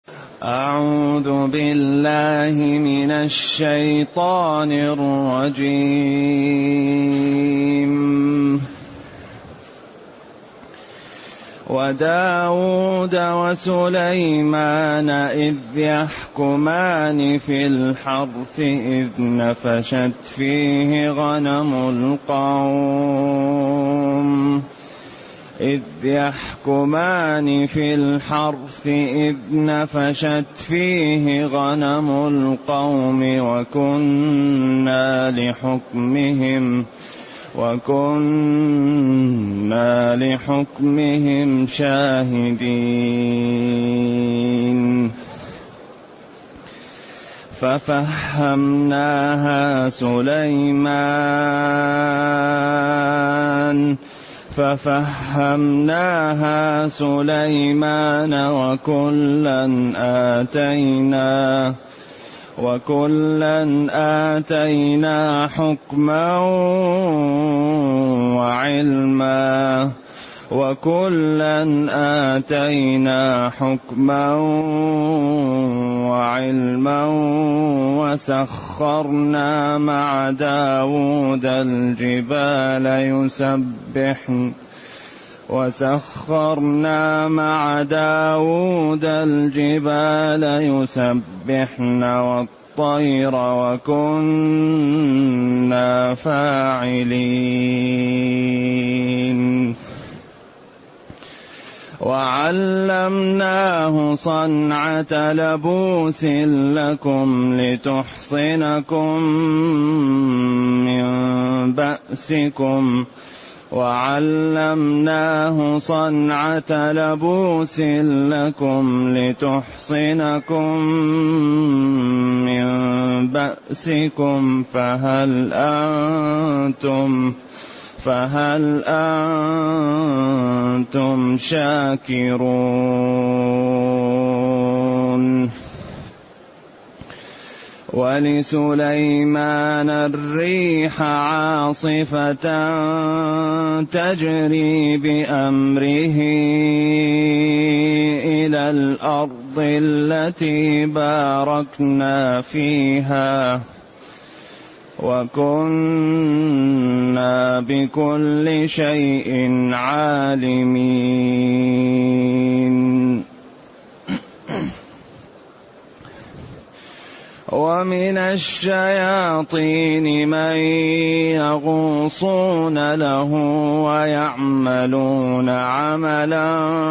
أعوذ بالله من الشيطان الرجيم. وداود وسليمان إذ يحكمان في الحرث إذ نفشت فيه غنم القوم وكنا لحكمهم شاهدين. ففهمناها سليمان وكلا آتينا حكما وعلما وسخرنا مع داود الجبال يسبحن والطير وكنا فاعلين. وعلمناه صنعة لبوس لكم لتحصنكم من بأسكم فهل أنتم شاكرون. ولسليمان الريح عاصفة تجري بأمره إلى الأرض التي باركنا فيها وكنا بكل شيء عالمين. ومن الشياطين من يغوصون له ويعملون عملا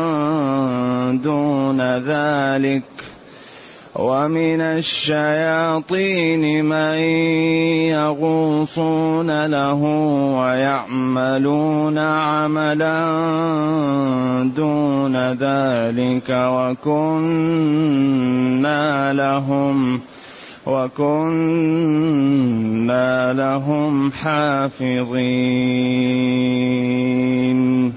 دون ذلك وكنا لهم حافظين.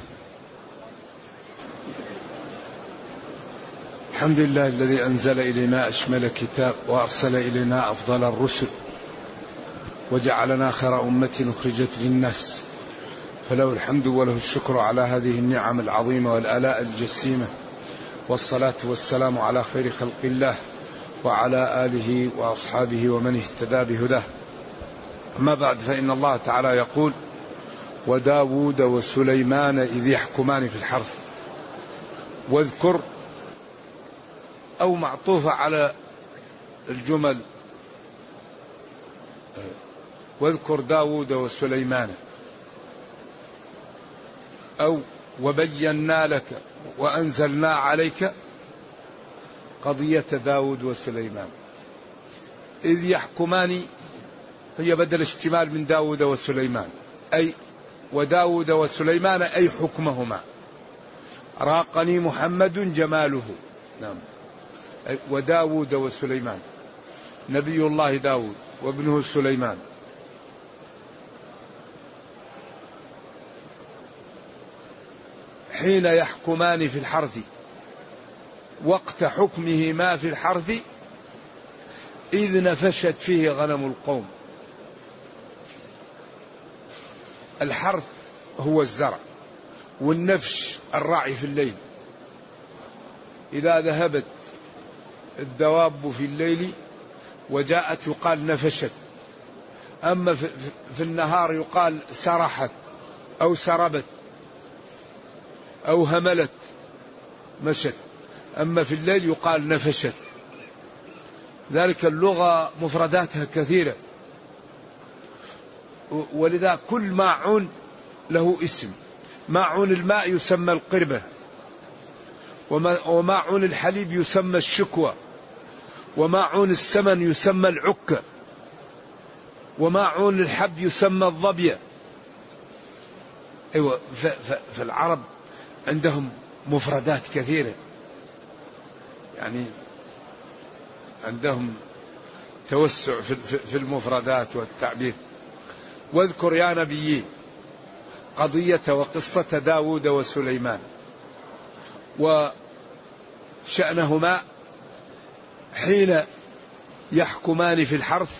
الحمد لله الذي أنزل إلينا أشمل كتاب وأرسل إلينا أفضل الرسل وجعلنا خير أمة أخرجت للناس، فله الحمد وله الشكر على هذه النعم العظيمة والآلاء الجسيمة، والصلاة والسلام على خير خلق الله وعلى آله وأصحابه ومن اهتدى بهداه. أما بعد، فإن الله تعالى يقول: وداود وسليمان إذ يحكمان في الحرث. واذكر أو معطوفة على الجمل، واذكر داود وسليمان، أو وبينا لك وأنزلنا عليك قضية داود وسليمان. إذ يحكمان هي بدل اشتمال من داود وسليمان، أي وداود وسليمان أي حكمهما. راقني محمد جماله. نعم. وداود وسليمان، نبي الله داود وابنه سليمان. حين يحكمان في الحرث، وقت حكمهما في الحرث، إذ نفشت فيه غنم القوم. الحرث هو الزرع، والنفش الرعي في الليل. إذا ذهبت الدواب في الليل وجاءت يقال نفشت، أما في النهار يقال سرحت أو سربت أو هملت مشت، أما في الليل يقال نفشت. ذلك اللغة مفرداتها كثيرة، ولذا كل ماعون له اسم. ماعون الماء يسمى القربة، وماعون الحليب يسمى الشكوى، وماعون السمن يسمى العكة، وماعون الحب يسمى الظبية. أيوة، فالعرب عندهم مفردات كثيرة، يعني عندهم توسع في المفردات والتعبير. واذكر يا نبيي قضية وقصة داود وسليمان وشأنهما حين يحكمان في الحرث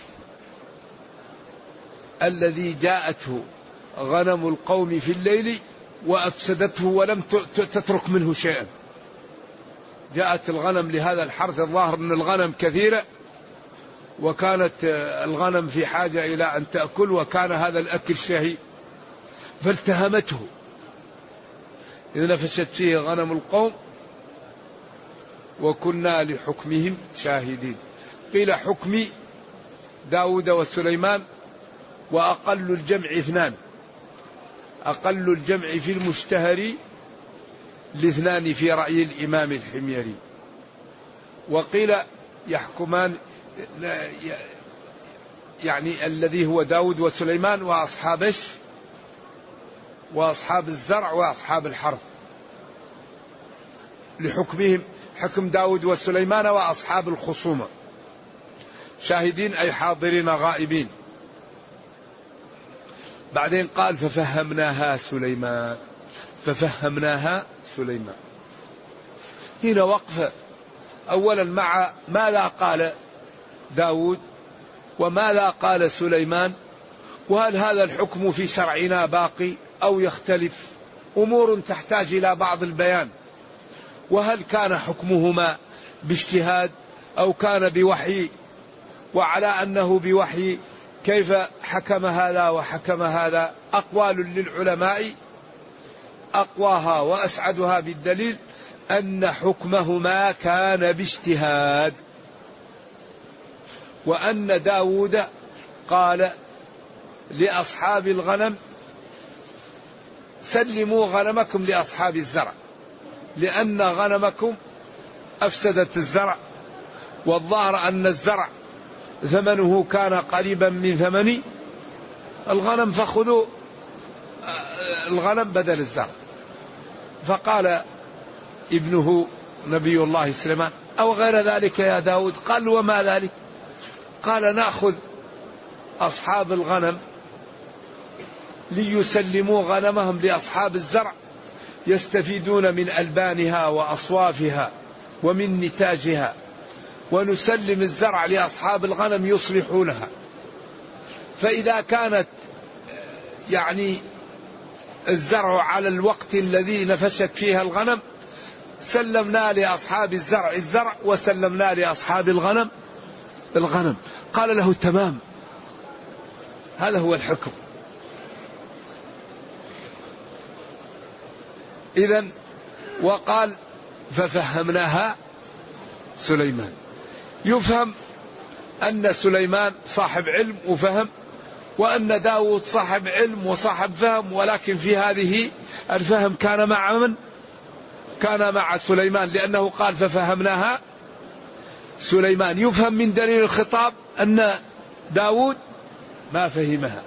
الذي جاءته غنم القوم في الليل وأفسدته ولم تترك منه شيئا. جاءت الغنم لهذا الحرث، الظاهر من الغنم كثيرة، وكانت الغنم في حاجة إلى أن تأكل، وكان هذا الأكل شهي، فالتهمته إذ نفشت فيه غنم القوم وكنا لحكمهم شاهدين. قيل حكم داود وسليمان، وأقل الجمع 2، أقل الجمع في المشتهر ل2 في رأي الإمام الحميري. وقيل يحكمان يعني الذي هو داود وسليمان وأصحاب الزرع وأصحاب الحرث، لحكمهم حكم داود وسليمان وأصحاب الخصومة شاهدين أي حاضرين غائبين. بعدين قال ففهمناها سليمان. هنا وقفة أولا مع ماذا قال داود وماذا قال سليمان، وهل هذا الحكم في شرعنا باقي أو يختلف؟ أمور تحتاج إلى بعض البيان. وهل كان حكمهما باجتهاد أو كان بوحي؟ وعلى أنه بوحي كيف حكم هذا وحكم هذا؟ أقوال للعلماء، أقواها وأسعدها بالدليل أن حكمهما كان باجتهاد، وأن داود قال لأصحاب الغنم سلموا غنمكم لأصحاب الزرع، لأن غنمكم أفسدت الزرع، والظاهر أن الزرع ثمنه كان قريبا من ثمن الغنم، فخذوا الغنم بدل الزرع. فقال ابنه نبي الله سليمان أو غير ذلك يا داود؟ قال وما ذلك؟ قال نأخذ أصحاب الغنم ليسلموا غنمهم لأصحاب الزرع، يستفيدون من ألبانها وأصوافها ومن نتاجها، ونسلم الزرع لأصحاب الغنم يصلحونها. فإذا كانت يعني الزرع على الوقت الذي نفشت فيها الغنم سلمنا لأصحاب الزرع الزرع وسلمنا لأصحاب الغنم الغنم. قال له تمام، هذا هو الحكم. إذن وقال ففهمناها سليمان، يفهم أن سليمان صاحب علم وفهم، وأن داود صاحب علم وصاحب فهم، ولكن في هذه الفهم كان مع من؟ كان مع سليمان، لأنه قال ففهمناها سليمان. يفهم من دليل الخطاب أن داود ما فهمها.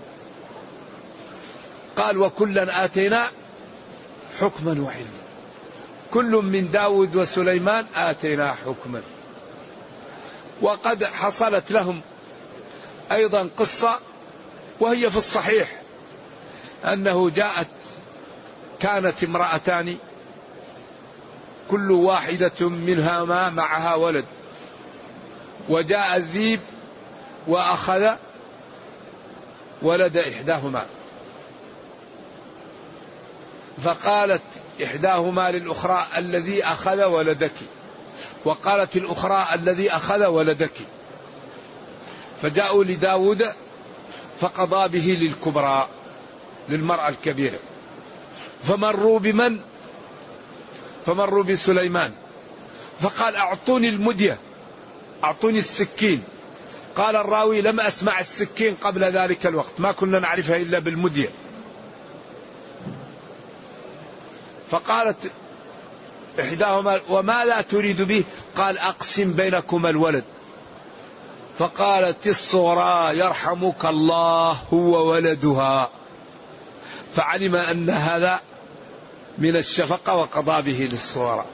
قال وكلا آتينا حكما وعلما، كل من داود وسليمان آتينا حكما. وقد حصلت لهم أيضا قصة وهي في الصحيح، أنه كانت امرأتان كل واحدة منهما معها ولد، وجاء الذيب وأخذ ولد إحداهما، فقالت إحداهما للأخرى الذي أخذ ولدك، وقالت الأخرى الذي أخذ ولدك. فجاءوا لداود فقضى به للكبرى، للمرأة الكبيرة. فمروا بمن؟ فمروا بسليمان، فقال أعطوني المدية، أعطوني السكين. قال الراوي لم أسمع السكين قبل ذلك الوقت، ما كنا نعرفها إلا بالمدية. فقالت إحداهما وما لا تريد به؟ قال أقسم بينكما الولد. فقالت الصغرى يرحمك الله هو ولدها، فعلم أن هذا من الشفقة وقضى به للصغرى،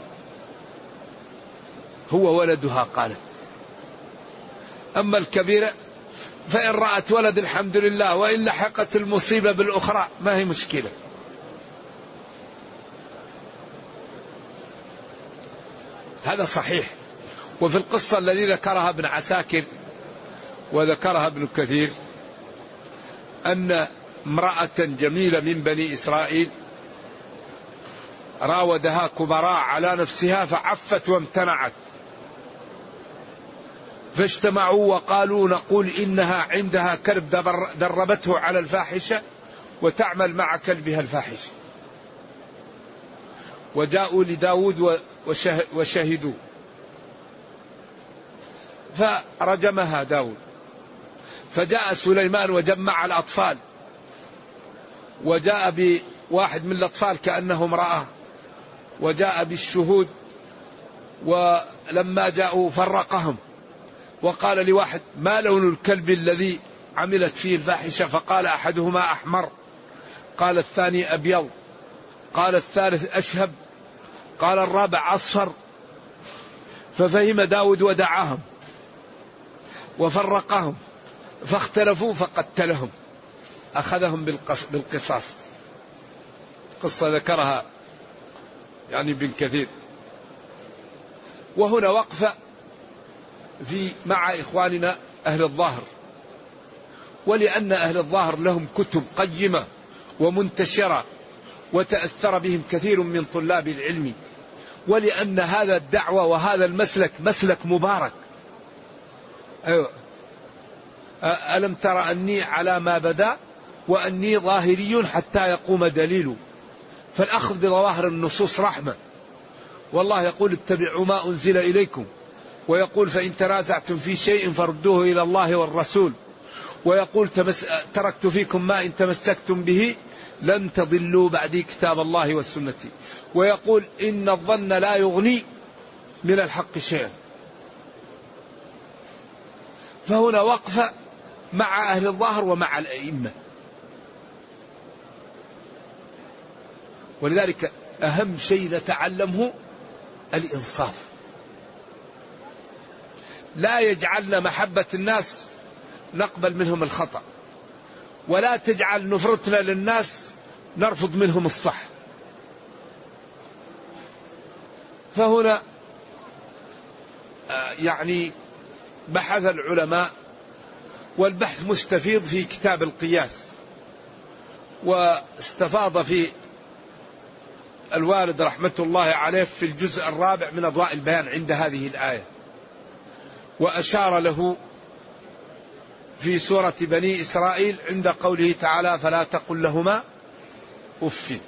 هو ولدها. قالت أما الكبيرة فإن رأت ولد الحمد لله، وإن لحقت المصيبة بالأخرى ما هي مشكلة. هذا صحيح. وفي القصة الذي ذكرها ابن عساكر وذكرها ابن كثير أن امرأة جميلة من بني إسرائيل راودها كبراء على نفسها فعفت وامتنعت، فاجتمعوا وقالوا نقول إنها عندها كلب دربته على الفاحشة وتعمل مع كلبها الفاحشة. وجاءوا لداود وشهدوا، فرجمها داود. فجاء سليمان وجمع الأطفال، وجاء بواحد من الأطفال كأنه امرأة، وجاء بالشهود، ولما جاءوا فرقهم وقال لواحد ما لون الكلب الذي عملت فيه الفاحشة؟ فقال أحدهما أحمر، قال الثاني أبيض، قال الثالث أشهب، قال الرابع أصفر. ففهم داود ودعاهم وفرقهم، فاختلفوا فقتلهم، أخذهم بالقصاص. قصة ذكرها يعني ابن كثير. وهنا وقفة مع إخواننا أهل الظاهر، ولأن أهل الظاهر لهم كتب قيمة ومنتشرة وتأثر بهم كثير من طلاب العلم، ولأن هذا الدعوة وهذا المسلك مسلك مبارك. أيوة. ألم تر أني على ما بدا وأني ظاهري حتى يقوم دليل. فالأخذ بظواهر النصوص رحمة، والله يقول اتبعوا ما أنزل إليكم، ويقول فإن تنازعتم في شيء فردوه إلى الله والرسول، ويقول تركت فيكم ما إن تمسكتم به لن تضلوا بعدي كتاب الله والسنة، ويقول إن الظن لا يغني من الحق شيئا. فهنا وقفة مع أهل الظاهر ومع الأئمة. ولذلك أهم شيء نتعلمه الإنصاف، لا يجعلنا محبة الناس نقبل منهم الخطأ، ولا تجعل نفرتنا للناس نرفض منهم الصح. فهنا يعني بحث العلماء، والبحث مستفيض في كتاب القياس، واستفاض في الوالد رحمة الله عليه في الجزء الرابع من أضواء البيان عند هذه الآية، وأشار له في سورة بني إسرائيل عند قوله تعالى فلا تقل لهما أف.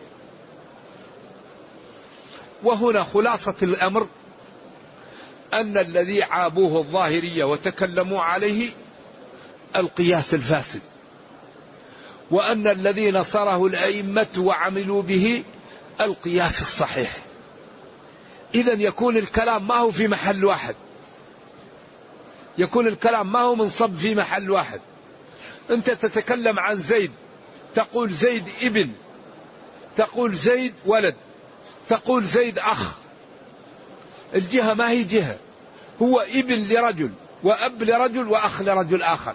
وهنا خلاصة الأمر أن الذي عابوه الظاهرية وتكلموا عليه القياس الفاسد، وأن الذي نصره الأئمة وعملوا به القياس الصحيح. إذن يكون الكلام ما هو في محل واحد، يكون الكلام ما هو منصب في محل واحد. أنت تتكلم عن زيد تقول زيد ابن، تقول زيد ولد، تقول زيد أخ. الجهة ما هي جهة، هو ابن لرجل وأب لرجل وأخ لرجل آخر.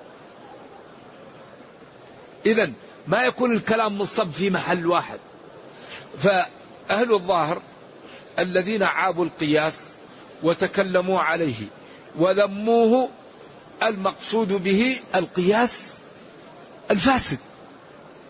إذن ما يكون الكلام منصب في محل واحد. فأهل الظاهر الذين عابوا القياس وتكلموا عليه وذموه المقصود به القياس الفاسد.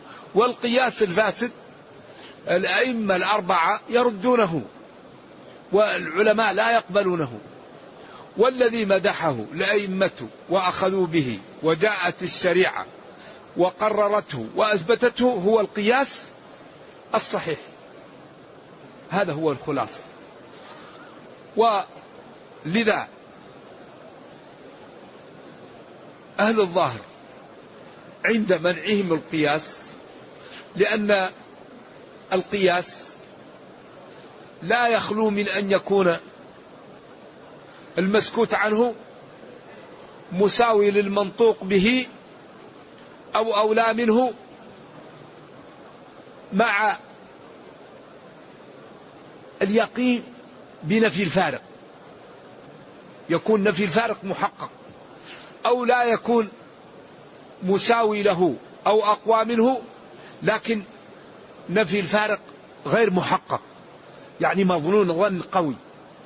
والقياس الفاسد الأئمة الأربعة يردونه، والعلماء لا يقبلونه. والذي مدحه الأئمة وأخذوا به وجاءت الشريعة وقررته وأثبتته هو القياس الصحيح. هذا هو الخلاصة. ولذا أهل الظاهر عند منعهم القياس، لأن القياس لا يخلو من أن يكون المسكوت عنه مساوي للمنطوق به أو أولى منه، مع اليقين بنفي الفارق. يكون نفي الفارق محقق، أو لا يكون مساوي له أو أقوى منه، لكن نفي الفارق غير محقق، يعني مظنون ظن قوي.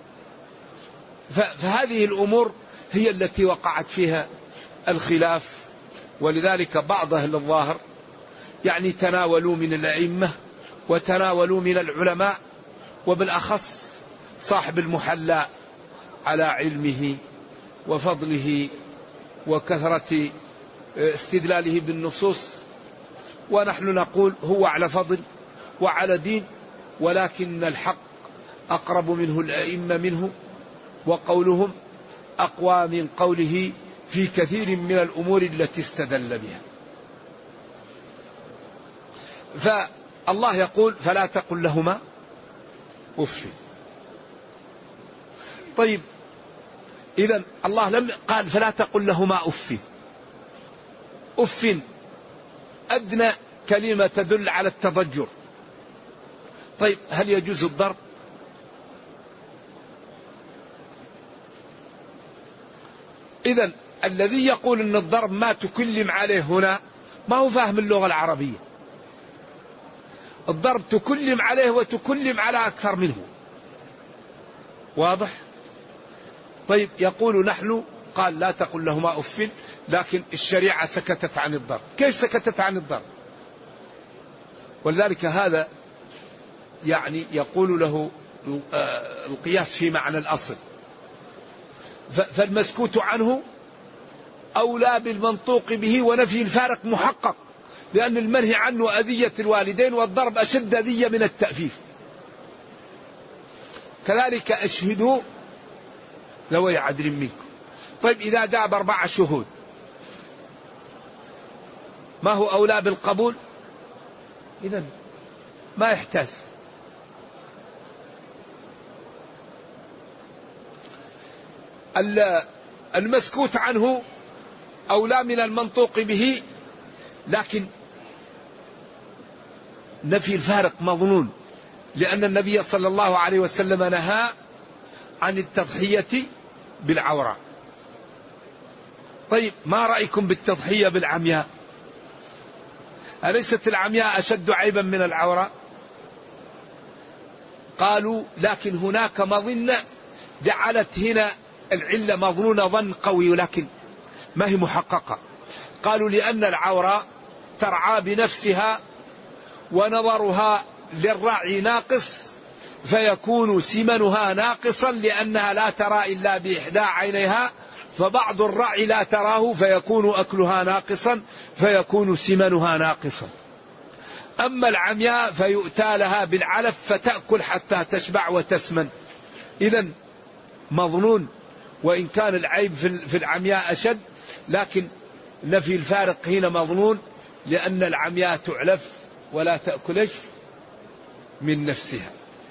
فهذه الأمور هي التي وقعت فيها الخلاف. ولذلك بعض أهل الظاهر يعني تناولوا من الأئمة وتناولوا من العلماء، وبالأخص صاحب المحلى على علمه وفضله وكثرة استدلاله بالنصوص، ونحن نقول هو على فضل وعلى دين، ولكن الحق أقرب منه الأئمة منه، وقولهم أقوى من قوله في كثير من الأمور التي استدل بها. فالله يقول فلا تقل لهما أف. طيب إذن الله لم قال فلا تقل لهما أف. أف أدنى كلمة تدل على التضجر. طيب هل يجوز الضرب؟ إذن الذي يقول أن الضرب ما تكلم عليه هنا ما هو فاهم اللغة العربية. الضرب تكلم عليه وتكلم على أكثر منه. واضح؟ طيب يقول نحن قال لا تقل لهما أف، لكن الشريعة سكتت عن الضرب. كيف سكتت عن الضرب؟ ولذلك هذا يعني يقول له القياس في معنى الأصل. فالمسكوت عنه أولى بالمنطوق به ونفي الفارق محقق، لأن المنهي عنه أذية الوالدين، والضرب أشد أذية من التأفيف. كذلك أشهدوا ذوي عدل منكم. طيب إذا جاء ب4 شهود ما هو أولى بالقبول؟ إذن ما يحتاج. المسكوت عنه أولى من المنطوق به، لكن نفي الفارق مظنون، لأن النبي صلى الله عليه وسلم نهى عن التضحية بالعورة. طيب ما رأيكم بالتضحية بالعمياء؟ أليست العمياء أشد عيبا من العورة؟ قالوا لكن هناك مظنة جعلت هنا العلة مظنونة ظن قوي، لكن ما هي محققة. قالوا لأن العورة ترعى بنفسها ونظرها للرعي ناقص، فيكون سمنها ناقصا لأنها لا ترى إلا بإحدى عينيها، فبعض الرعي لا تراه فيكون أكلها ناقصا فيكون سمنها ناقصا. أما العمياء فيؤتى لها بالعلف فتأكل حتى تشبع وتسمن. إذن مظنون، وإن كان العيب في العمياء أشد، لكن نفي الفارق هنا مظنون، لأن العمياء تعلف ولا تأكلش من نفسها.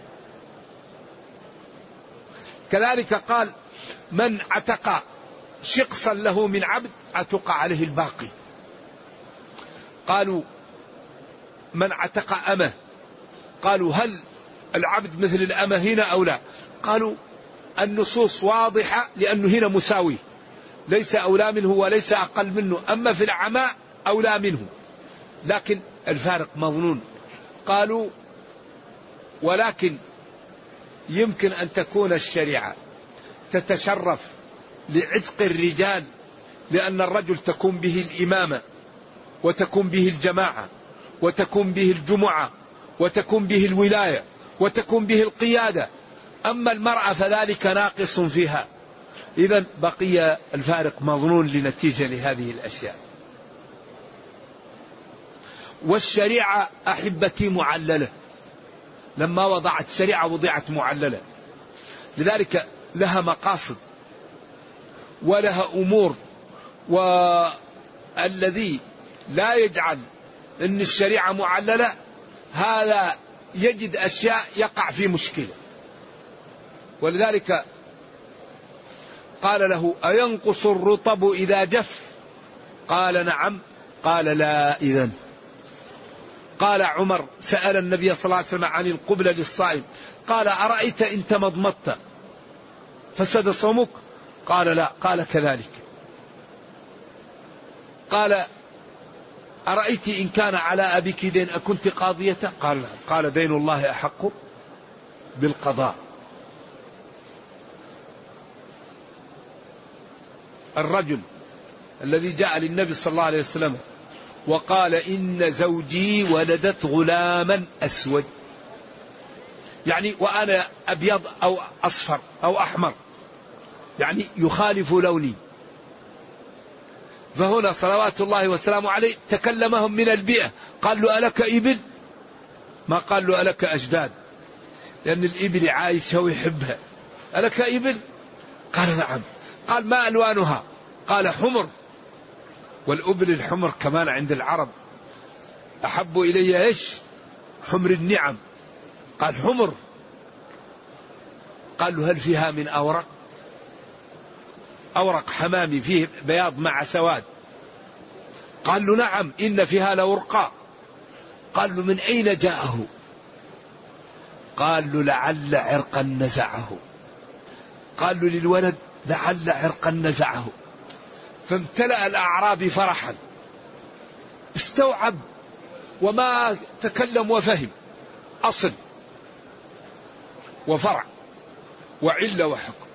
كذلك قال من عتق شقصا له من عبد عتق عليه الباقي. قالوا من عتق أمه، قالوا هل العبد مثل الأمة هنا أو لا؟ قالوا النصوص واضحة، لأنه هنا مساوي، ليس أولى منه وليس أقل منه، أما في العماء أولى منه، لكن الفارق مظنون. قالوا ولكن يمكن أن تكون الشريعة تتشرف لعتق الرجال، لأن الرجل تكون به الإمامة وتكون به الجماعة وتكون به الجمعة وتكون به الولاية وتكون به القيادة. أما المرأة فذلك ناقص فيها. إذن بقي الفارق مظنون لنتيجة لهذه الأشياء. والشريعة أحبتي معللة، لما وضعت شريعة وضعت معللة، لذلك لها مقاصد ولها أمور. والذي لا يجعل أن الشريعة معللة هذا يجد أشياء يقع في مشكلة. ولذلك قال له: أينقص الرطب إذا جف؟ قال: نعم. قال: لا. إذن قال عمر سأل النبي صلى الله عليه وسلم عن القبلة للصائم، قال: أرأيت إن تمضمضت فسد صومك؟ قال: لا. قال: كذلك. قال: أرأيت إن كان على أبيك دين أكنت قاضية؟ قال: لا. قال: دين الله أحق بالقضاء. الرجل الذي جاء للنبي صلى الله عليه وسلم وقال: إن زوجي ولدت غلاما أسود، يعني وأنا أبيض أو أصفر أو أحمر، يعني يخالف لوني. فهنا صلوات الله وسلامه عليه تكلمهم من البيئة. قال له: ألك إبل؟ ما قال له: ألك أجداد، لأن الإبل عايشة ويحبها. ألك إبل؟ قال: نعم. قال: ما ألوانها؟ قال: حمر. والأبل الحمر كمان عند العرب أحب إلي إيش؟ حمر النعم. قال: حمر. قال له: هل فيها من أورق؟ أورق حمامي فيه بياض مع سواد. قال له: نعم، إن فيها لورقاء. قال له: من أين جاءه؟ قال له: لعل عرقا نزعه. قال له للولد: لعل عرقا نزعه. فامتلأ الأعرابي فرحا، استوعب وما تكلم وفهم أصل وفرع وعلة وحكم.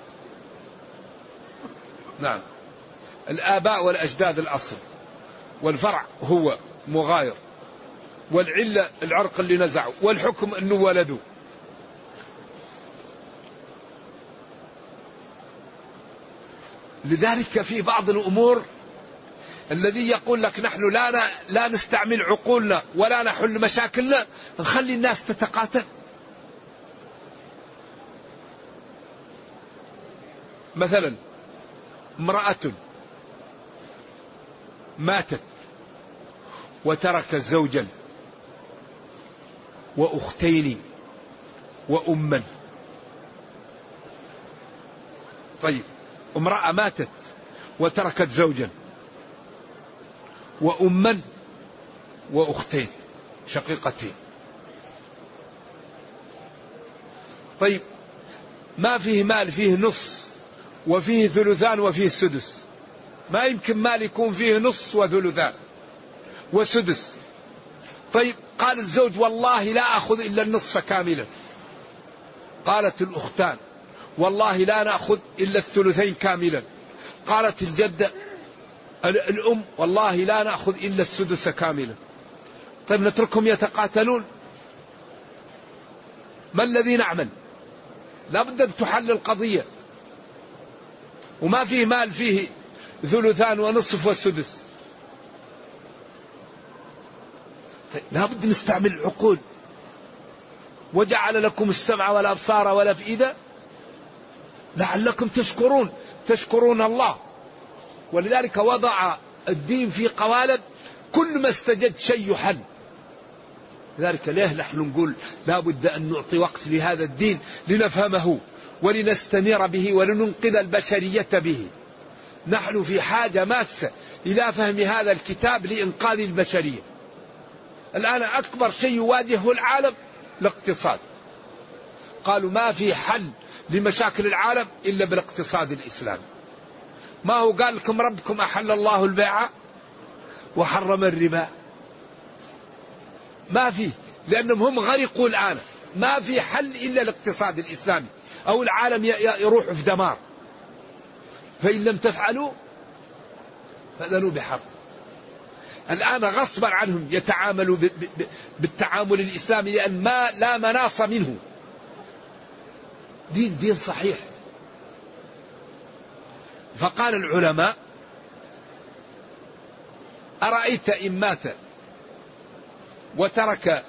نعم، الآباء والأجداد الأصل، والفرع هو مغاير، والعلة العرق اللي نزعه، والحكم أنه ولده. لذلك في بعض الأمور الذي يقول لك نحن لا نستعمل عقولنا ولا نحل مشاكلنا، نخلي الناس تتقاتل. مثلا امرأة ماتت وتركت زوجا وأختين وأما. طيب، امرأة ماتت وتركت زوجا وأما وأختين شقيقتين. طيب، ما فيه مال، فيه نص وفيه ثلثان وفيه سدس. ما يمكن مال يكون فيه نص وثلثان وسدس. طيب، قال الزوج: والله لا أخذ إلا النصف كاملا. قالت الأختان: والله لا نأخذ إلا الثلثين كاملا. قالت الجدة الأم: والله لا نأخذ إلا السدس كاملا. طيب، نتركهم يتقاتلون؟ ما الذي نعمل؟ لا بد أن تحل القضية. وما فيه مال، فيه ثلثان ونصف والسدس. طيب، لا بد نستعمل العقول. وجعل لكم السمع والأبصار والأفئدة لعلكم تشكرون الله. ولذلك وضع الدين في قوالب، كل ما استجد شيء يحل. لذلك ليه نحن نقول لا بد أن نعطي وقت لهذا الدين لنفهمه ولنستنير به ولننقذ البشرية به. نحن في حاجة ماسة إلى فهم هذا الكتاب لإنقاذ البشرية. الآن أكبر شيء يواجهه العالم الاقتصاد. قالوا ما في حل لمشاكل العالم إلا بالاقتصاد الإسلامي. ما هو قال لكم ربكم أحل الله البيع وحرم الربا؟ ما في، لأنهم هم غرقوا الآن. ما في حل إلا الاقتصاد الإسلامي أو العالم يروح في دمار. فإن لم تفعلوا فأذنوا بحرب. الآن غصبا عنهم يتعاملوا بالتعامل الإسلامي، لأن لا مناص منه. دين صحيح. فقال العلماء: أرأيت إن مات وترك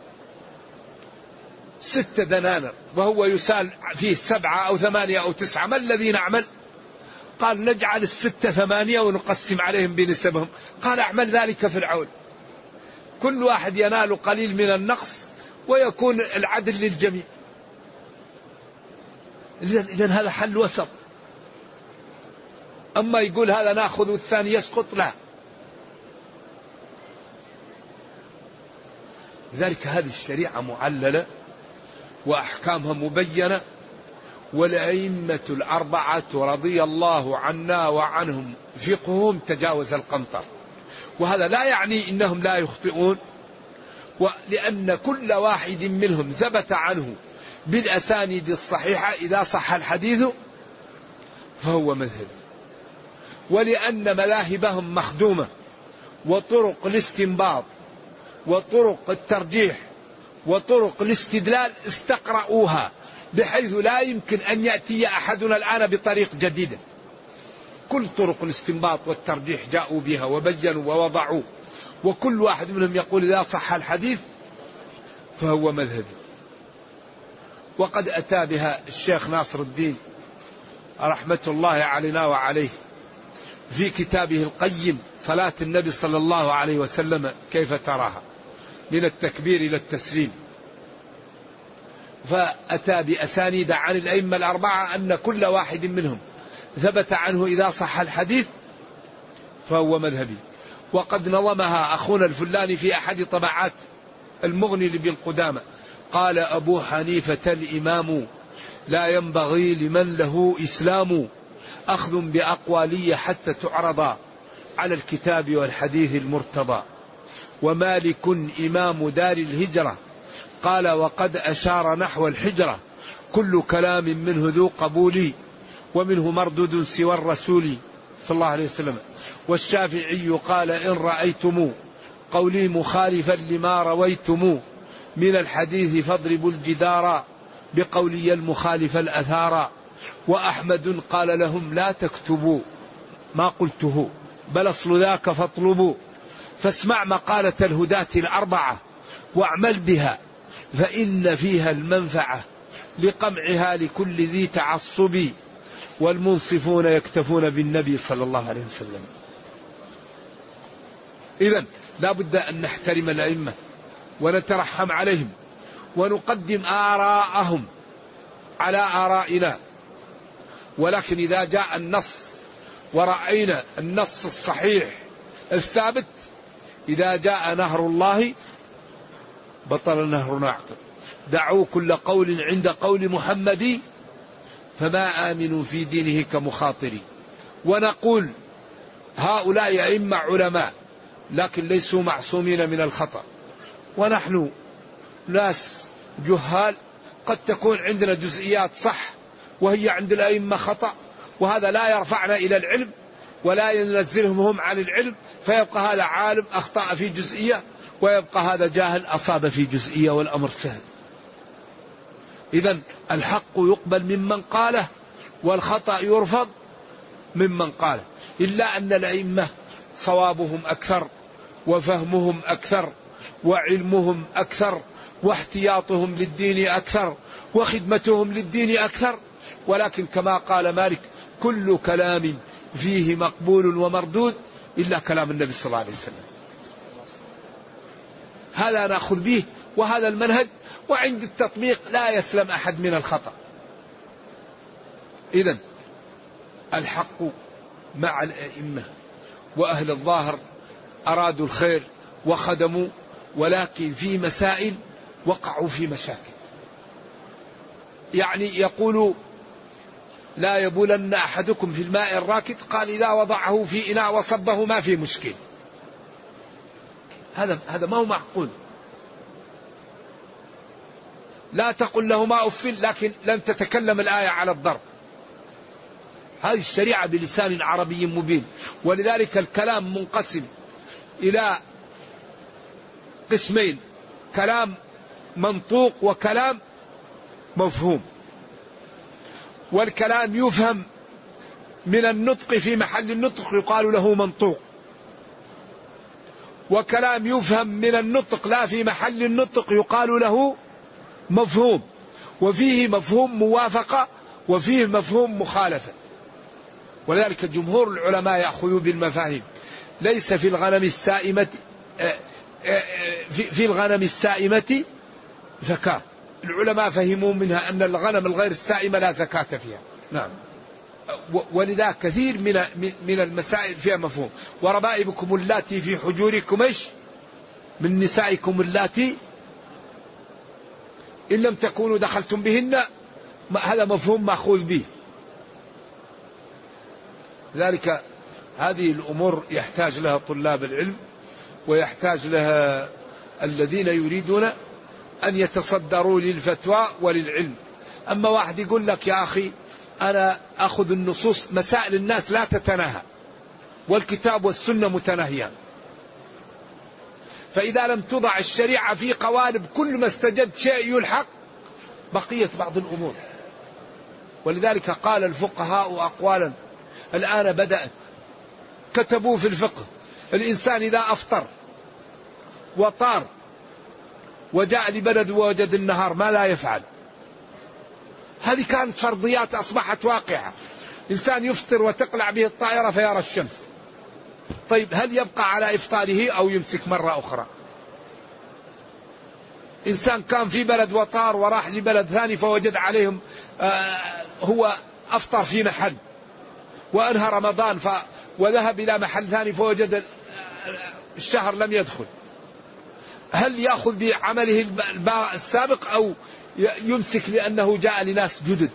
6 دنانير وهو يسال فيه 7 أو 8 أو 9، ما الذي نعمل؟ قال: نجعل 6 8 ونقسم عليهم بنسبهم. قال: أعمل ذلك في العول، كل واحد ينال قليل من النقص ويكون العدل للجميع. إذن هذا حل وسط. أما يقول هذا نأخذ والثاني يسقط، لا. لذلك هذه الشريعة معللة وأحكامها مبينة، والأئمة الأربعة رضي الله عنا وعنهم فقههم تجاوز القنطر. وهذا لا يعني إنهم لا يخطئون، لأن كل واحد منهم ثبت عنه بالأسانيد الصحيحة إذا صح الحديث فهو مذهب، ولأن مذاهبهم مخدومة، وطرق الاستنباط وطرق الترجيح وطرق الاستدلال استقرأوها، بحيث لا يمكن أن يأتي أحدنا الآن بطريق جديدة. كل طرق الاستنباط والترجيح جاءوا بها وبينوا ووضعوا، وكل واحد منهم يقول إذا صح الحديث فهو مذهب. وقد أتى بها الشيخ ناصر الدين رحمة الله علينا وعليه في كتابه القيم صلاة النبي صلى الله عليه وسلم كيف تراها من التكبير إلى التسليم، فأتى بأسانيد عن الأئمة الأربعة أن كل واحد منهم ثبت عنه إذا صح الحديث فهو مذهبي. وقد نظمها أخونا الفلاني في أحد طبعات المغني لابن قدامة، قال: أبو حنيفة الإمام لا ينبغي لمن له إسلام أخذ بأقوالي حتى تعرض على الكتاب والحديث المرتضى. ومالك إمام دار الهجرة قال وقد أشار نحو الحجرة كل كلام منه ذو قبول ومنه مردود سوى الرسول صلى الله عليه وسلم. والشافعي قال إن رأيتم قولي مخالفا لما رويتم من الحديث فاضربوا الجدار بقولي المخالف الأثار. وأحمد قال لهم لا تكتبوا ما قلته بل أصل ذاك فاطلبوا، فاسمع مقالة الهداة الأربعة واعمل بها فإن فيها المنفعة لقمعها لكل ذي تعصب، والمنصفون يكتفون بالنبي صلى الله عليه وسلم. إذن لا بد أن نحترم الأئمة ونترحم عليهم ونقدم آراءهم على آرائنا، ولكن إذا جاء النص ورأينا النص الصحيح الثابت، إذا جاء نهر الله بطل نهر نعقل. دعوا كل قول عند قول محمد فما آمنوا في دينه كمخاطري. ونقول هؤلاء أئمة علماء لكن ليسوا معصومين من الخطأ، ونحن ناس جهال قد تكون عندنا جزئيات صح وهي عند الأئمة خطأ، وهذا لا يرفعنا إلى العلم ولا ينزلهم هم عن العلم، فيبقى هذا عالم أخطأ في جزئية ويبقى هذا جاهل أصاب في جزئية والأمر سهل. إذن الحق يقبل ممن قاله والخطأ يرفض ممن قاله، إلا أن الأئمة صوابهم أكثر وفهمهم أكثر وعلمهم أكثر واحتياطهم للدين أكثر وخدمتهم للدين أكثر. ولكن كما قال مالك كل كلام فيه مقبول ومردود إلا كلام النبي صلى الله عليه وسلم. هذا نأخذ به وهذا المنهج، وعند التطبيق لا يسلم أحد من الخطأ. إذن الحق مع الأئمة، وأهل الظاهر أرادوا الخير وخدموا، ولكن في مسائل وقعوا في مشاكل. يعني يقول لا يبولن أحدكم في الماء الراكد، قال إذا وضعه في إناء وصبه ما في مشكل. هذا ما هو معقول. لا تقل له ما أفل لكن لن تتكلم الآية على الضرب. هذه الشريعة بلسان عربي مبين. ولذلك الكلام منقسم إلى قسمين: كلام منطوق وكلام مفهوم. والكلام يفهم من النطق في محل النطق يقال له منطوق، وكلام يفهم من النطق لا في محل النطق يقال له مفهوم، وفيه مفهوم موافقة وفيه مفهوم مخالفة. ولذلك جمهور العلماء يأخذوا بالمفاهيم. ليس في الغنم السائمة في الغنم السائمة زكاة. العلماء فهموا منها أن الغنم الغير السائمة لا زكاة فيها. نعم. ولذا كثير من المسائل فيها مفهوم. وربائبكم اللاتي في حجوركم ايش من نسائكم اللاتي إن لم تكونوا دخلتم بهن، هذا مفهوم مأخوذ به. ذلك هذه الأمور يحتاج لها طلاب العلم، ويحتاج لها الذين يريدون أن يتصدروا للفتوى وللعلم. أما واحد يقول لك يا أخي أنا أخذ النصوص، مسائل الناس لا تتناهى والكتاب والسنة متناهيان، فإذا لم تضع الشريعة في قوالب كل ما استجد شيء يلحق بقية بعض الأمور. ولذلك قال الفقهاء أقوالا الآن بدأت كتبوا في الفقه: الإنسان إذا أفطر وطار وجاء لبلد ووجد النهار ما لا يفعل. هذه كانت فرضيات أصبحت واقعة. إنسان يفطر وتقلع به الطائرة فيرى الشمس، طيب هل يبقى على إفطاره أو يمسك مرة أخرى؟ إنسان كان في بلد وطار وراح لبلد ثاني فوجد عليهم هو أفطر في محل وأنهى رمضان وذهب إلى محل ثاني فوجد الشهر لم يدخل، هل يأخذ بعمله السابق أو يمسك لأنه جاء لناس جدد؟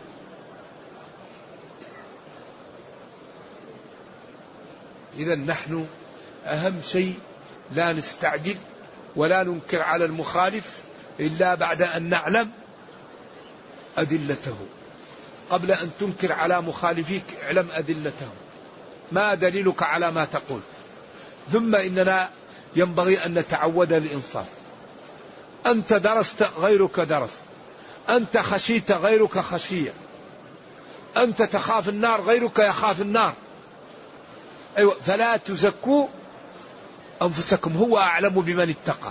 إذا نحن أهم شيء لا نستعجل ولا ننكر على المخالف إلا بعد أن نعلم أدلته. قبل أن تنكر على مخالفيك اعلم أدلته، ما دليلك على ما تقول. ثم إننا ينبغي أن نتعود الإنصاف. أنت درست غيرك درس، أنت خشيت غيرك خشية، أنت تخاف النار غيرك يخاف النار. أيوة، فلا تزكوا أنفسكم، هو أعلم بمن اتقى.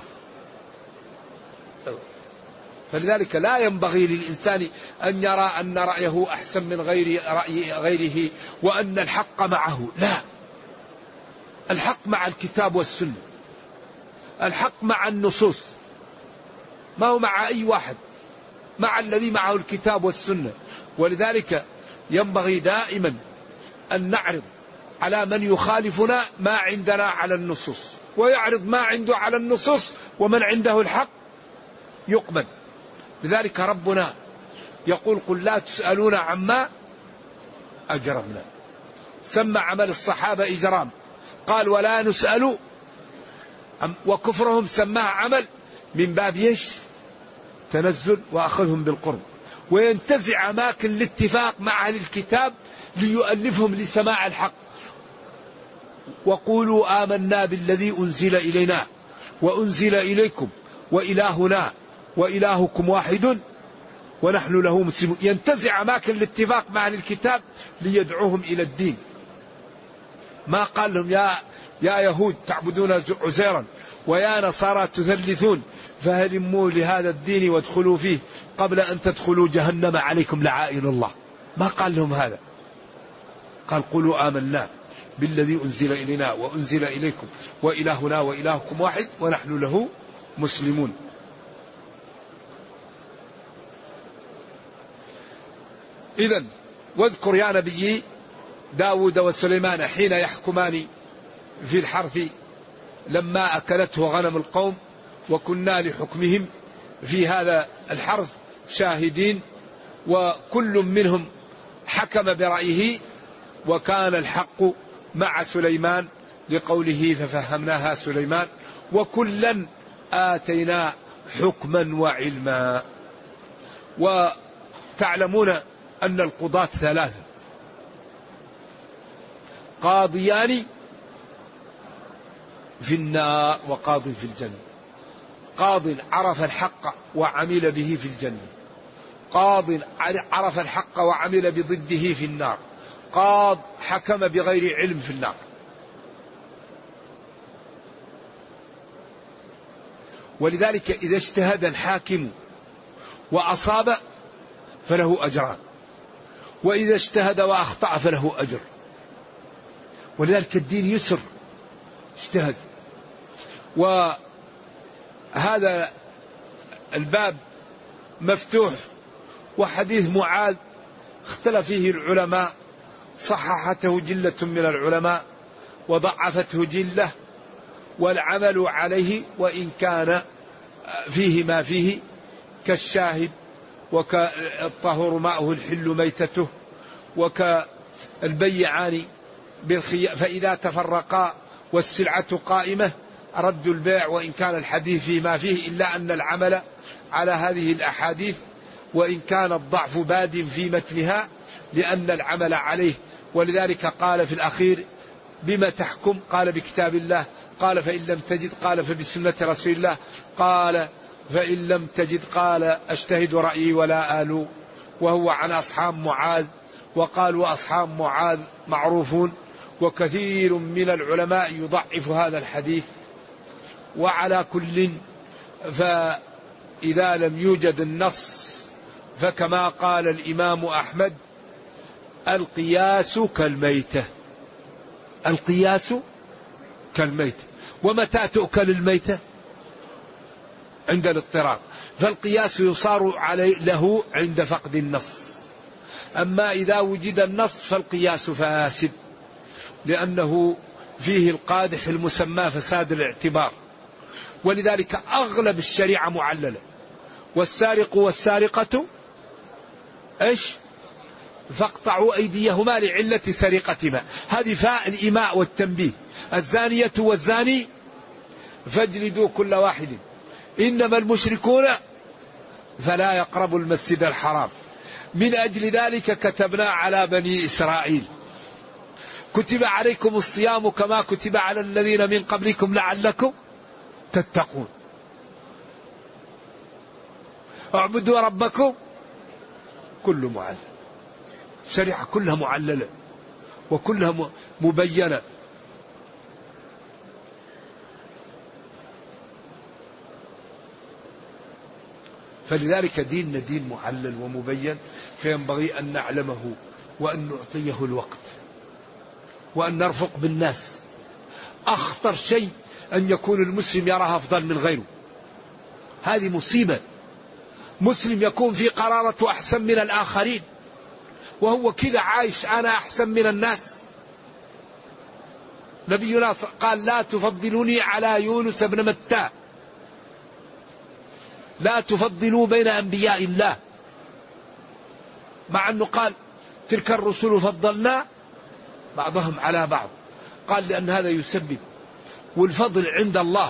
فلذلك لا ينبغي للإنسان أن يرى أن رأيه أحسن من رأي غيره وأن الحق معه. لا، الحق مع الكتاب والسنة، الحق مع النصوص، ما هو مع أي واحد، مع الذي معه الكتاب والسنة. ولذلك ينبغي دائما أن نعرض على من يخالفنا ما عندنا على النصوص، ويعرض ما عنده على النصوص، ومن عنده الحق يقبل. لذلك ربنا يقول: قل لا تسألون عما أجرمنا. سمى عمل الصحابة إجرام، قال ولا نسأل، وكفرهم سماه عمل من باب ايش؟ تنزل وأخذهم بالقرب، وينتزع أماكن الاتفاق مع أهل الكتاب ليؤلفهم لسماع الحق. وقولوا آمنا بالذي أنزل إلينا وأنزل إليكم وإلهنا وإلهكم واحد ونحن له مسلمون. ينتزع أماكن الاتفاق مع الكتاب ليدعوهم إلى الدين. ما قال لهم يا يهود تعبدون عزيرا ويا نصارى تثلثون فهلموا لهذا الدين وادخلوا فيه قبل أن تدخلوا جهنم عليكم لعائن الله. ما قال لهم هذا، قال قولوا آمنا بالذي أنزل إلينا وأنزل إليكم وإلهنا وإلهكم واحد ونحن له مسلمون. إذن واذكر يا نبي داود وسليمان حين يحكمان في الحرث لما أكلته غنم القوم، وكنا لحكمهم في هذا الحرث شاهدين، وكل منهم حكم برأيه، وكان الحق مع سليمان لقوله ففهمناها سليمان وكلا آتينا حكما وعلما. وتعلمون أن القضاة ثلاثة: قاضيان في النار وقاض في الجنة. قاض عرف الحق وعمل به في الجنة، قاض عرف الحق وعمل بضده في النار، قاض حكم بغير علم في النار. ولذلك إذا اجتهد الحاكم وأصاب فله أجران، وإذا اجتهد وأخطأ فله أجر. ولذلك الدين يسر، اجتهد. وهذا الباب مفتوح. وحديث معاذ اختلف فيه العلماء، صححته جلة من العلماء وضعفته جلة، والعمل عليه وإن كان فيه ما فيه كالشاهد وكالطهور ماءه الحل ميتته وكالبيعان فإذا تفرقا والسلعة قائمة ردوا البيع وإن كان الحديث فيه ما فيه، إلا أن العمل على هذه الأحاديث وإن كان الضعف باد في متنها لأن العمل عليه. ولذلك قال في الأخير بما تحكم؟ قال بكتاب الله. قال فإن لم تجد قال فبسنة رسول الله. قال فإن لم تجد قال أجتهد رأيي ولا آلو، وهو عن أصحاب معاذ. وقالوا أصحاب معاذ معروفون، وكثير من العلماء يضعف هذا الحديث. وعلى كل، فإذا لم يوجد النص فكما قال الإمام أحمد القياس كالميتة. القياس كالميتة. ومتى تؤكل الميتة؟ عند الاضطرار. فالقياس يصار عليه له عند فقد النص. أما إذا وجد النص فالقياس فاسد، لأنه فيه القادح المسمى فساد الاعتبار. ولذلك أغلب الشريعة معللة. والسارق والسارقة إيش؟ فاقطعوا أيديهما لعلة سرقتهما. هذه فاء الإيماء والتنبيه. الزانية والزاني فاجلدوا كل واحد. إنما المشركون فلا يقربوا المسجد الحرام. من أجل ذلك كتبنا على بني إسرائيل كتب عليكم الصيام كما كتب على الذين من قبلكم لعلكم تتقون. اعبدوا ربكم. كل معلل. الشريعة كلها معللة وكلها مبينة. فلذلك ديننا دين معلل ومبين، فينبغي أن نعلمه وأن نعطيه الوقت وأن نرفق بالناس. أخطر شيء أن يكون المسلم يراها أفضل من غيره. هذه مصيبة. مسلم يكون في قرارته أحسن من الآخرين وهو كذا عايش أنا أحسن من الناس. نبينا قال لا تفضلوني على يونس بن متى، لا تفضلوا بين أنبياء الله، مع أنه قال تلك الرسل فضلنا بعضهم على بعض. قال لأن هذا يسبب، والفضل عند الله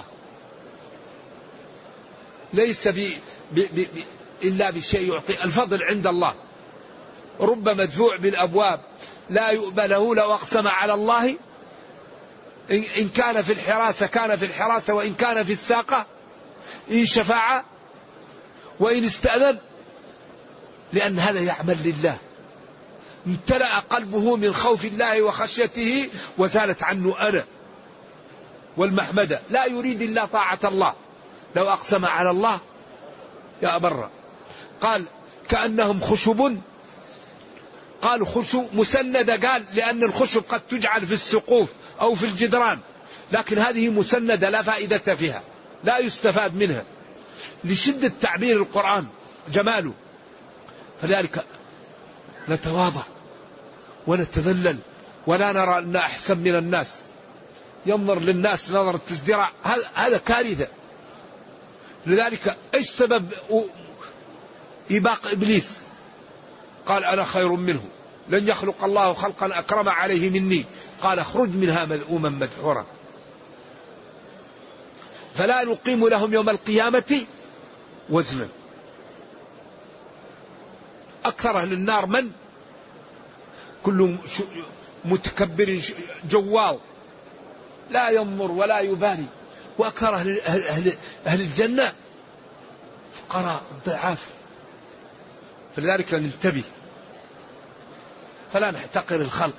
ليس إلا بشيء يعطي. الفضل عند الله. رب مدفوع بالأبواب لا يؤبى له لو أقسم على الله. إن كان في الحراسة كان في الحراسة، وإن كان في الساقة إن شفاعة، وإن استأذن، لأن هذا يعمل لله. امتلأ قلبه من خوف الله وخشيته وزالت عنه أنا والمحمدة. لا يريد إلا طاعة الله. لو أقسم على الله يا أبرا. قال كأنهم خشب. قال خشب مسندة، قال لأن الخشب قد تجعل في السقوف أو في الجدران، لكن هذه مسندة لا فائدة فيها، لا يستفاد منها لشدة تعبير القرآن جماله. فذلك نتواضع ونتذلل ولا نرى أن أحسن من الناس. ينظر للناس نظر التزدراء، هذا كارثة. لذلك ايش سبب إباق إبليس؟ قال أنا خير منه، لن يخلق الله خلقا أكرم عليه مني. قال اخرج منها مذءوما مدحورا. فلا نقيم لهم يوم القيامة وزنا. أكثر أهل النار من؟ كل متكبر جوال لا ينظر ولا يبالي. وأكثر أهل الجنة فقراء ضعاف فلذلك ننتبه، فلا نحتقر الخلق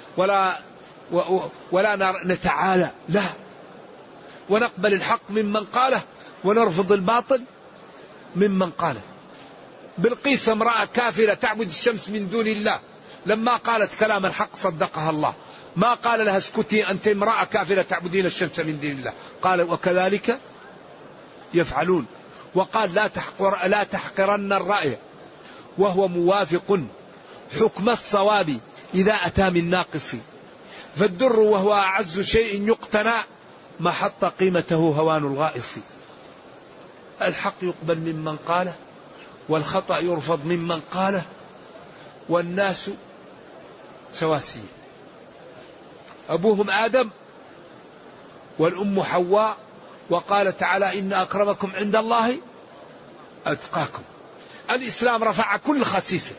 ولا نتعالى، لا، ونقبل الحق ممن قاله ونرفض الباطل ممن قاله. بلقيس امرأة كافرة تعبد الشمس من دون الله، لما قالت كلام الحق صدقها الله، ما قال لها اسكتي أنت امرأة كافرة تعبدين الشمس من دون الله، قال وكذلك يفعلون. وقال لا تحقرن الرأي وهو موافق حكم الصواب إذا أتى من ناقص، فالدر وهو أعز شيء يقتنى ما حط قيمته هوان الغائص. الحق يقبل ممن قاله، والخطأ يرفض ممن قاله، والناس سواسية. أبوهم آدم والأم حواء، وقال تعالى إن أكرمكم عند الله أتقاكم. الإسلام رفع كل خسيسة،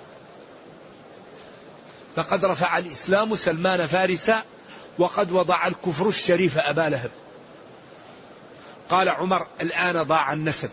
لقد رفع الإسلام سلمان فارسا، وقد وضع الكفر الشريف أبا لهب. قال عمر الآن ضاع النسب،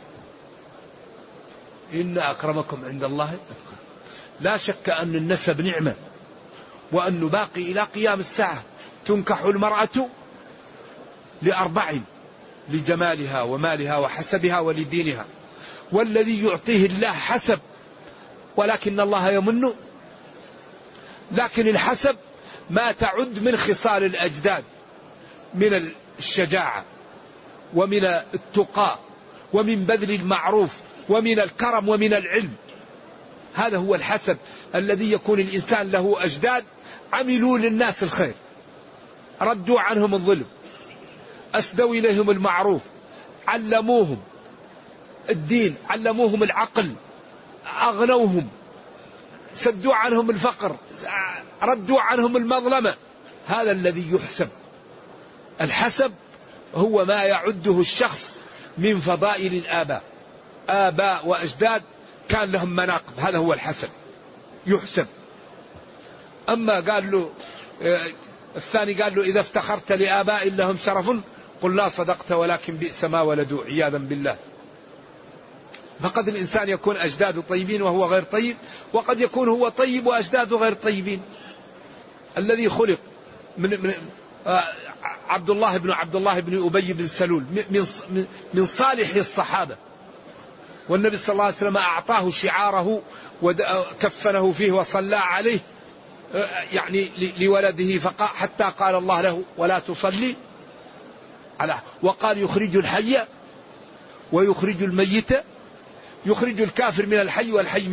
إن أكرمكم عند الله أتقاكم. لا شك أن النسب نعمة، وأنه باقي إلى قيام الساعة. تنكح المرأة ل4: لجمالها ومالها وحسبها ولدينها، والذي يعطيه الله حسب، ولكن الله يمن. لكن الحسب ما تعد من خصال الأجداد، من الشجاعة ومن التقى ومن بذل المعروف ومن الكرم ومن العلم. هذا هو الحسب الذي يكون الإنسان له أجداد عملوا للناس الخير، ردوا عنهم الظلم، أسدوا إليهم المعروف، علموهم الدين، علموهم العقل، أغنوهم، سدوا عنهم الفقر، ردوا عنهم المظلمة. هذا الذي يحسب. الحسب هو ما يعده الشخص من فضائل الآباء، آباء وأجداد كان لهم مناقب، هذا هو الحسب يحسب. أما قال له الثاني، قال له إذا افتخرت لآباء لهم شرف قل لا صدقت ولكن بئس ما ولدوا، عياذا بالله. فقد الإنسان يكون أجداده طيبين وهو غير طيب، وقد يكون هو طيب وأجداده غير طيبين. الذي خلق من عبد الله بن أبي بن سلول من صالح الصحابة، والنبي صلى الله عليه وسلم أعطاه شعاره وكفنه فيه وصلى عليه، يعني لولده، حتى قال الله له ولا تصلي على، وقال يخرج الحي ويخرج الميت، يخرج الكافر من الحي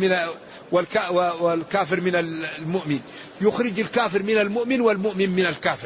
والكافر من المؤمن، يخرج الكافر من المؤمن والمؤمن من الكافر.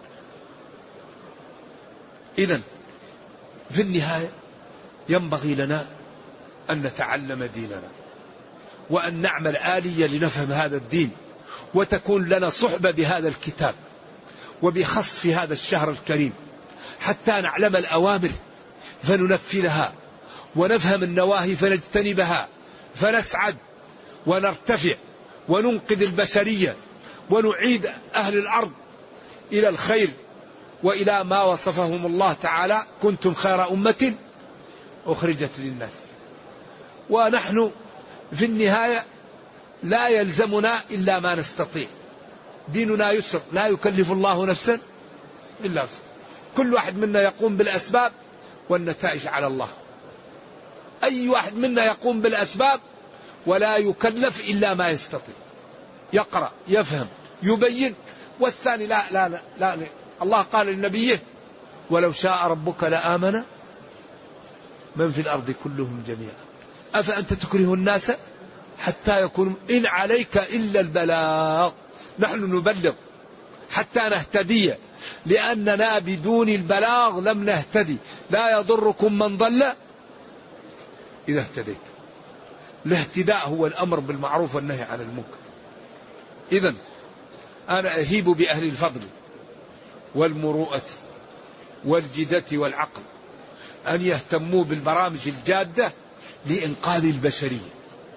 إذن في النهاية ينبغي لنا أن نتعلم ديننا، وأن نعمل آلية لنفهم هذا الدين، وتكون لنا صحبة بهذا الكتاب، وبخص في هذا الشهر الكريم، حتى نعلم الأوامر فننفذها، ونفهم النواهي فنجتنبها، فنسعد ونرتفع وننقذ البشرية، ونعيد أهل الأرض إلى الخير وإلى ما وصفهم الله تعالى: كنتم خير أمة أخرجت للناس. ونحن في النهاية لا يلزمنا إلا ما نستطيع، ديننا يسر، لا يكلف الله نفسا إلا وسعها. كل واحد منا يقوم بالأسباب والنتائج على الله. أي واحد منا يقوم بالأسباب ولا يكلف إلا ما يستطيع، يقرأ يفهم يبين. والثاني لا لا لا, لا. الله قال لنبيه: ولو شاء ربك لآمن من في الأرض كلهم جميعا أفأنت تكره الناس حتى يكونوا إن عليك إلا البلاغ. نحن نبلغ حتى نهتدي، لأننا بدون البلاغ لم نهتدي. لا يضركم من ضل إذا اهتديت. الاهتداء هو الأمر بالمعروف والنهي عن المنكر. إذن أنا أهيب بأهل الفضل والمروءة والجدة والعقل أن يهتموا بالبرامج الجادة لإنقاذ البشرية.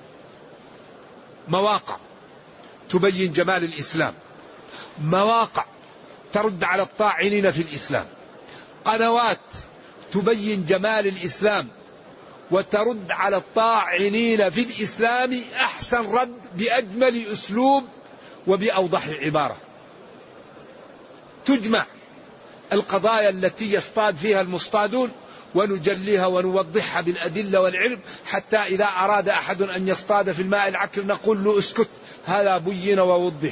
مواقع تبين جمال الإسلام، مواقع ترد على الطاعنين في الإسلام، قنوات تبين جمال الإسلام وترد على الطاعنين في الإسلام بأحسن رد بأجمل أسلوب وبأوضح عبارة. تجمع القضايا التي يصطاد فيها المصطادون ونجليها ونوضحها بالأدلة والعلم، حتى إذا أراد أحد أن يصطاد في الماء العكر نقول له اسكت، هذا بين ووضح.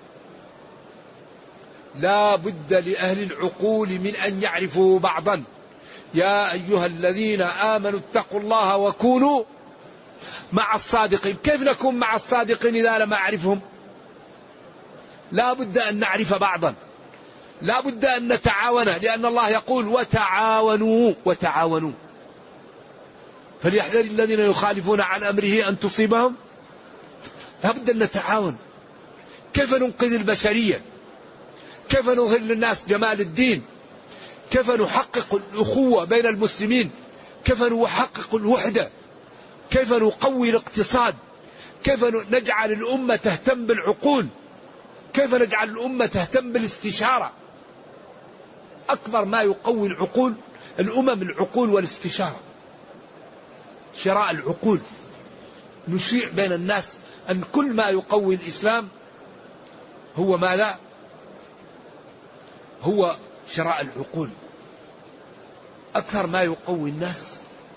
لا بد لأهل العقول من أن يعرفوا بعضا. يا أيها الذين آمنوا اتقوا الله وكونوا مع الصادقين. كيف نكون مع الصادقين إذا لم أعرفهم؟ لا بد أن نعرف بعضا، لا بد أن نتعاون، لأن الله يقول وتعاونوا. فليحذر الذين يخالفون عن أمره أن تصيبهم. لا بد أن نتعاون. كيف ننقذ البشرية؟ كيف نظهر للناس جمال الدين؟ كيف نحقق الأخوة بين المسلمين؟ كيف نحقق الوحدة؟ كيف نقوي الاقتصاد؟ كيف نجعل الأمة تهتم بالعقول؟ كيف نجعل الأمة تهتم بالاستشارة؟ أكبر ما يقوي العقول الأمم العقول والاستشارة، شراء العقول. نشيع بين الناس أن كل ما يقوي الإسلام هو ما لا هو شراء العقول. أكثر ما يقوي الناس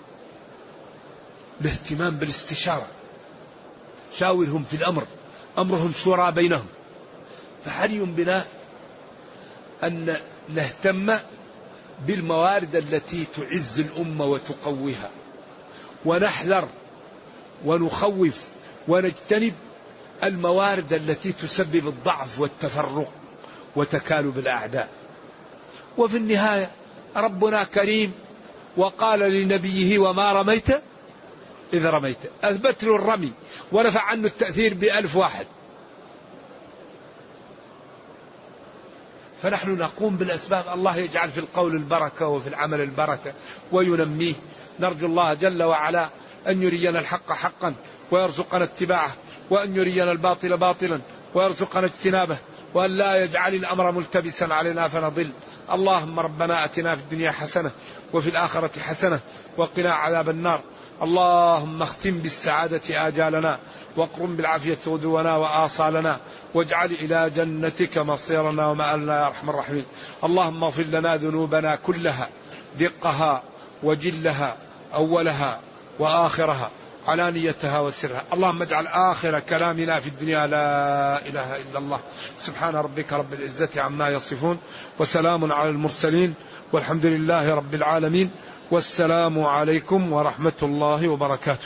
الاهتمام بالاستشارة. شاورهم في الأمر، أمرهم شورى بينهم. فحري بنا أن نهتم بالموارد التي تعز الأمة وتقويها، ونحذر ونخوف ونجتنب الموارد التي تسبب الضعف والتفرق وتكالب الأعداء. وفي النهاية ربنا كريم وقال لنبيه وما رميت إذ رميت. أثبت له الرمي ونفع عنه التأثير ب1000 واحد. فنحن نقوم بالأسباب. الله يجعل في القول البركة وفي العمل البركة وينميه. نرجو الله جل وعلا أن يرينا الحق حقا ويرزقنا اتباعه، وأن يرينا الباطل باطلا ويرزقنا اجتنابه، وأن لا يجعل الأمر ملتبسا علينا فنضل. اللهم ربنا أتنا في الدنيا حسنة وفي الآخرة حسنة وقنا عذاب النار. اللهم اختم بالسعادة آجالنا، واقرم بالعافية غدونا وآصالنا، واجعل إلى جنتك مصيرنا ومآلنا يا أرحم الراحمين. اللهم اغفر لنا ذنوبنا كلها، دقها وجلها، أولها وآخرها، علانيتها وسرها. اللهم اجعل آخر كلامنا في الدنيا لا إله إلا الله. سبحان ربك رب العزة عما يصفون، وسلام على المرسلين، والحمد لله رب العالمين، والسلام عليكم ورحمة الله وبركاته.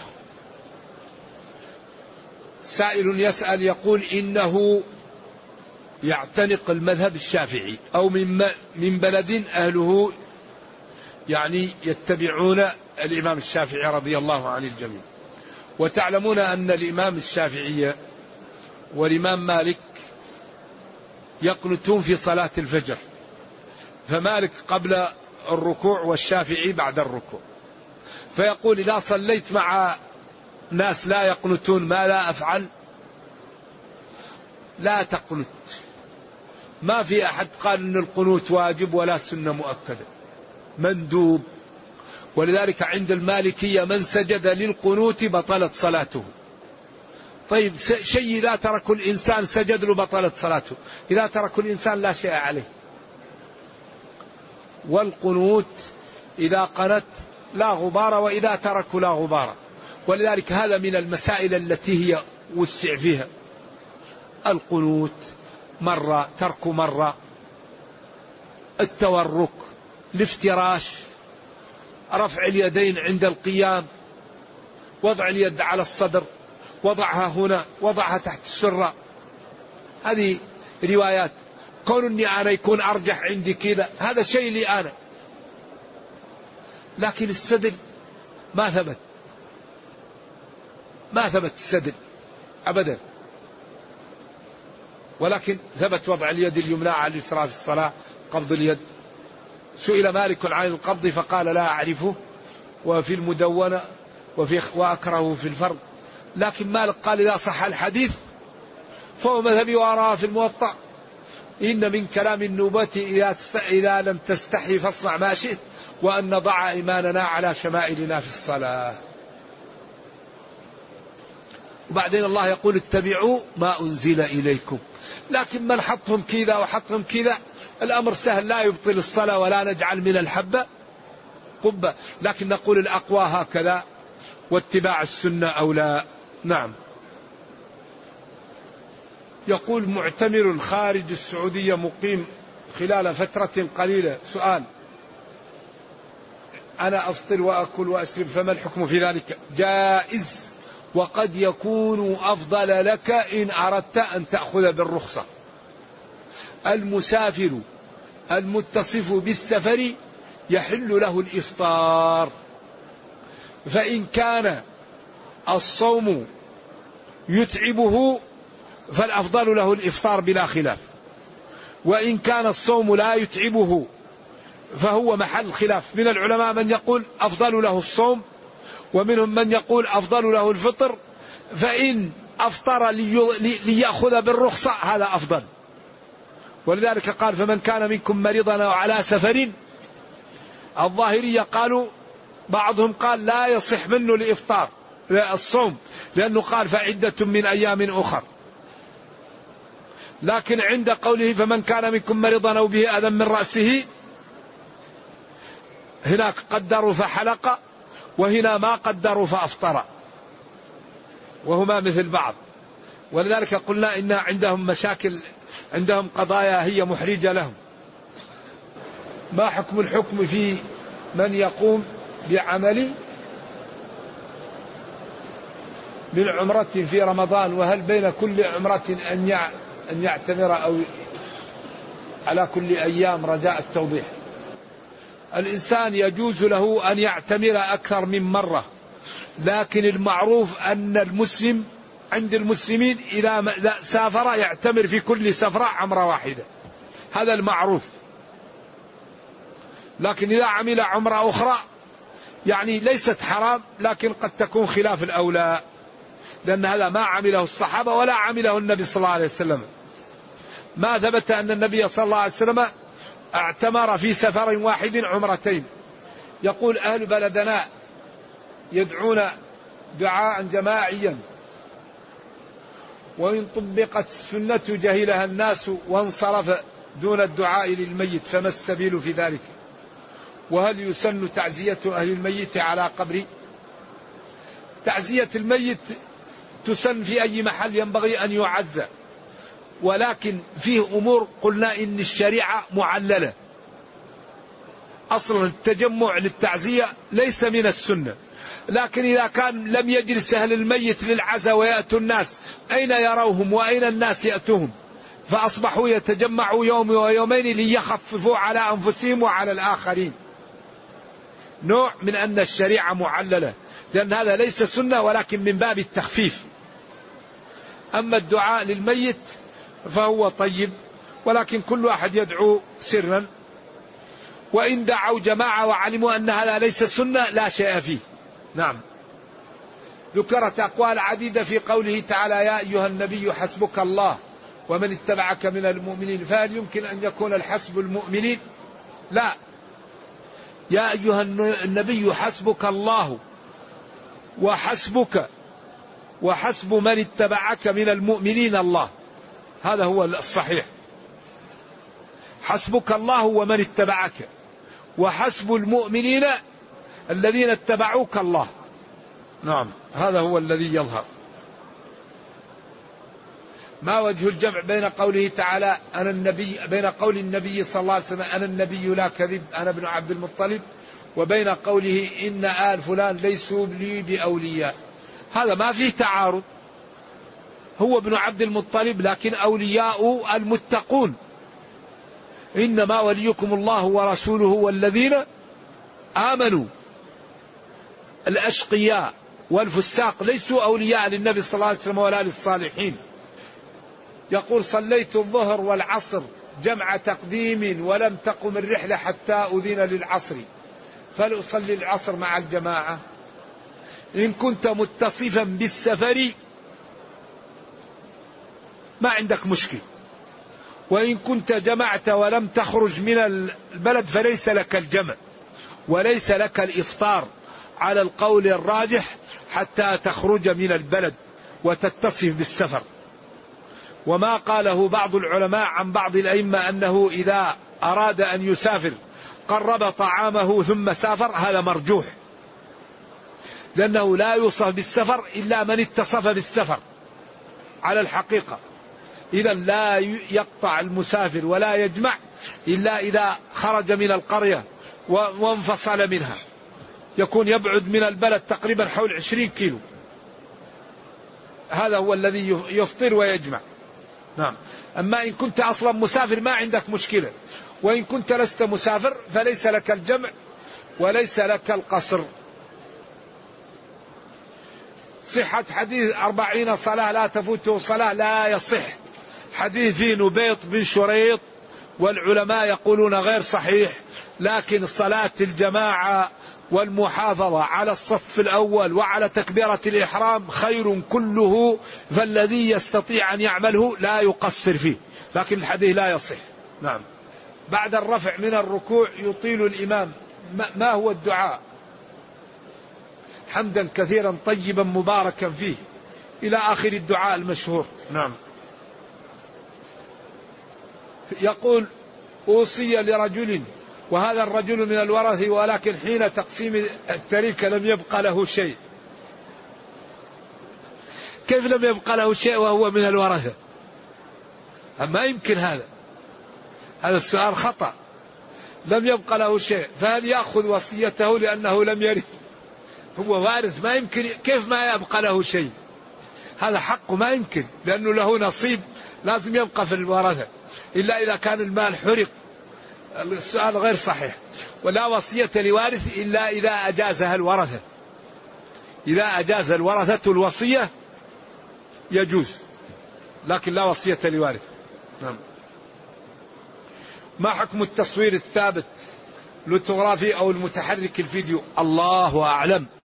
سائل يسأل يقول إنه يعتنق المذهب الشافعي أو من بلد أهله يعني يتبعون الإمام الشافعي رضي الله عن الجميع. وتعلمون أن الإمام الشافعي والإمام مالك يقنتون في صلاة الفجر، فمالك قبل الركوع والشافعي بعد الركوع. فيقول إذا صليت مع ناس لا يقنتون ما لا أفعل؟ لا تقنت. ما في أحد قال أن القنوت واجب ولا سنة مؤكدة، مندوب. ولذلك عند المالكية من سجد للقنوت بطلت صلاته. طيب شيء إذا ترك الإنسان سجد له بطلت صلاته، إذا ترك الإنسان لا شيء عليه. والقنوت إذا قنت لا غبار، وإذا ترك لا غبار. ولذلك هذا من المسائل التي هي وسع فيها. القنوت مرة، ترك مرة، التورك، الافتراش، رفع اليدين عند القيام، وضع اليد على الصدر، وضعها هنا، وضعها تحت السرة. هذه روايات. كون أني أنا يكون أرجح عندي كذا هذا شيء لي أنا، لكن السدل ما ثبت، ما ثبت السدل أبدا. ولكن ثبت وضع اليد اليمنى على اليسرى في الصلاة، قبض اليد. سئل مالك عن القبض فقال لا أعرفه، وفي المدونة وأكرهه في الفرض. لكن مالك قال إذا صح الحديث فهو مذهبي وأراه في الموطأ. إن من كلام النوبة إذا لم تستحي فاصنع ما شئت، وأن نضع إيماننا على شمائلنا في الصلاة. وبعدين الله يقول اتبعوا ما أنزل إليكم. لكن من حطهم كذا وحطهم كذا الأمر سهل، لا يبطل الصلاة ولا نجعل من الحبة قبة، لكن نقول الأقوى هكذا واتباع السنة أولى. نعم. يقول معتمر خارج السعودية مقيم خلال فترة قليلة. سؤال: أنا أفطر وأكل وأشرب، فما الحكم في ذلك؟ جائز، وقد يكون أفضل لك إن أردت أن تأخذ بالرخصة. المسافر المتصف بالسفر يحل له الإفطار، فإن كان الصوم يتعبه فالأفضل له الإفطار بلا خلاف، وإن كان الصوم لا يتعبه فهو محل خلاف. من العلماء من يقول أفضل له الصوم، ومنهم من يقول أفضل له الفطر، فإن أفطر ليأخذ بالرخصة هذا أفضل. ولذلك قال: فمن كان منكم مريضا أو على سفر. الظاهرية قالوا، بعضهم قال لا يصح منه الإفطار الصوم، لأنه قال فعدة من أيام أخر. لكن عند قوله فمن كان منكم مريضا أو به أذى من رأسه، هناك قدروا فحلق، وهنا ما قدروا فأفطر، وهما مثل بعض. ولذلك قلنا إن عندهم مشاكل، عندهم قضايا هي محرجة لهم. ما حكم الحكم في من يقوم بعمل من عمرة في رمضان، وهل بين كل عمرة أن يعتمر أو على كل أيام؟ رجاء التوضيح. الإنسان يجوز له أن يعتمر أكثر من مرة، لكن المعروف أن المسلم عند المسلمين إذا سافر يعتمر في كل سفرة عمرة واحدة، هذا المعروف. لكن إذا عمل عمرة أخرى يعني ليست حرام، لكن قد تكون خلاف الأولى، لأن هذا ما عمله الصحابة ولا عمله النبي صلى الله عليه وسلم. ما ثبت أن النبي صلى الله عليه وسلم اعتمر في سفر واحد عمرتين. يقول أهل بلدنا يدعون دعاء جماعيا، وإن طبقت السنة جهلها الناس وانصرف دون الدعاء للميت، فما السبيل في ذلك؟ وهل يسن تعزية أهل الميت على قبره؟ تعزية الميت تسن في أي محل ينبغي أن يعزى، ولكن فيه أمور قلنا إن الشريعة معللة. أصلا التجمع للتعزية ليس من السنة، لكن إذا كان لم يجلس أهل الميت للعزاء ويأتوا الناس، أين يروهم وأين الناس يأتوهم؟ فأصبحوا يتجمعوا يوم ويومين ليخففوا على أنفسهم وعلى الآخرين. نوع من أن الشريعة معللة، لأن هذا ليس سنة ولكن من باب التخفيف. أما الدعاء للميت فهو طيب، ولكن كل واحد يدعو سرا، وإن دعوا جماعة وعلموا أن هذا ليس سنة لا شيء فيه. نعم. ذكرت أقوال عديدة في قوله تعالى: يا أيها النبي حسبك الله ومن اتبعك من المؤمنين، فهل يمكن أن يكون الحسب المؤمنين؟ لا، يا أيها النبي حسبك الله وحسبك وحسب من اتبعك من المؤمنين الله، هذا هو الصحيح. حسبك الله ومن اتبعك، وحسب المؤمنين الذين اتبعوك الله. نعم، هذا هو الذي يظهر. ما وجه الجمع بين قوله تعالى أنا النبي، بين قول النبي صلى الله عليه وسلم أنا النبي لا كذب أنا ابن عبد المطلب، وبين قوله إن آل فلان ليسوا لي بأولياء؟ هذا ما فيه تعارض، هو ابن عبد المطلب لكن أولياء المتقون. إنما وليكم الله ورسوله والذين آمنوا. الأشقياء والفساق ليسوا أولياء للنبي صلى الله عليه وسلم ولا للصالحين. يقول صليت الظهر والعصر جمع تقديم ولم تقم الرحلة حتى أذن للعصر، فلأصلي العصر مع الجماعة؟ إن كنت متصفا بالسفر ما عندك مشكل، وإن كنت جمعت ولم تخرج من البلد فليس لك الجمع وليس لك الإفطار على القول الراجح حتى تخرج من البلد، وتتصف بالسفر. وما قاله بعض العلماء عن بعض الأئمة أنه إذا أراد أن يسافر قرب طعامه ثم سافر، هذا مرجوح، لأنه لا يوصف بالسفر إلا من اتصف بالسفر على الحقيقة. إذا لا يقطع المسافر ولا يجمع إلا إذا خرج من القرية وانفصل منها، يكون يبعد من البلد تقريبا حول 20 كيلو، هذا هو الذي يفطر ويجمع. نعم. أما إن كنت أصلا مسافر ما عندك مشكلة، وإن كنت لست مسافر فليس لك الجمع وليس لك القصر. صحة حديث 40 صلاة لا تفوته صلاة لا يصح، حديث نبيط بن شريط، والعلماء يقولون غير صحيح، لكن صلاة الجماعة والمحافظة على الصف الأول وعلى تكبيرة الإحرام خير كله، فالذي يستطيع أن يعمله لا يقصر فيه، لكن الحديث لا يصح. نعم. بعد الرفع من الركوع يطيل الإمام، ما هو الدعاء؟ حمدا كثيرا طيبا مباركا فيه إلى آخر الدعاء المشهور. نعم. يقول أوصي لرجل وهذا الرجل من الورثة، ولكن حين تقسيم التركة لم يبقى له شيء. كيف لم يبقى له شيء وهو من الورثة؟ أما يمكن هذا السؤال خطأ. لم يبقى له شيء، فهل يأخذ وصيته لأنه لم يرث؟ هو وارث، ما يمكن، كيف ما يبقى له شيء؟ هذا حقه، ما يمكن، لأنه له نصيب لازم يبقى في الورثة، إلا إذا كان المال حرق. السؤال غير صحيح. ولا وصية لوارث إلا إذا أجازها الورثة. إذا أجاز الورثة الوصية يجوز، لكن لا وصية لوارث. نعم. ما حكم التصوير الثابت، اللوتوغرافي أو المتحرك الفيديو؟ الله أعلم.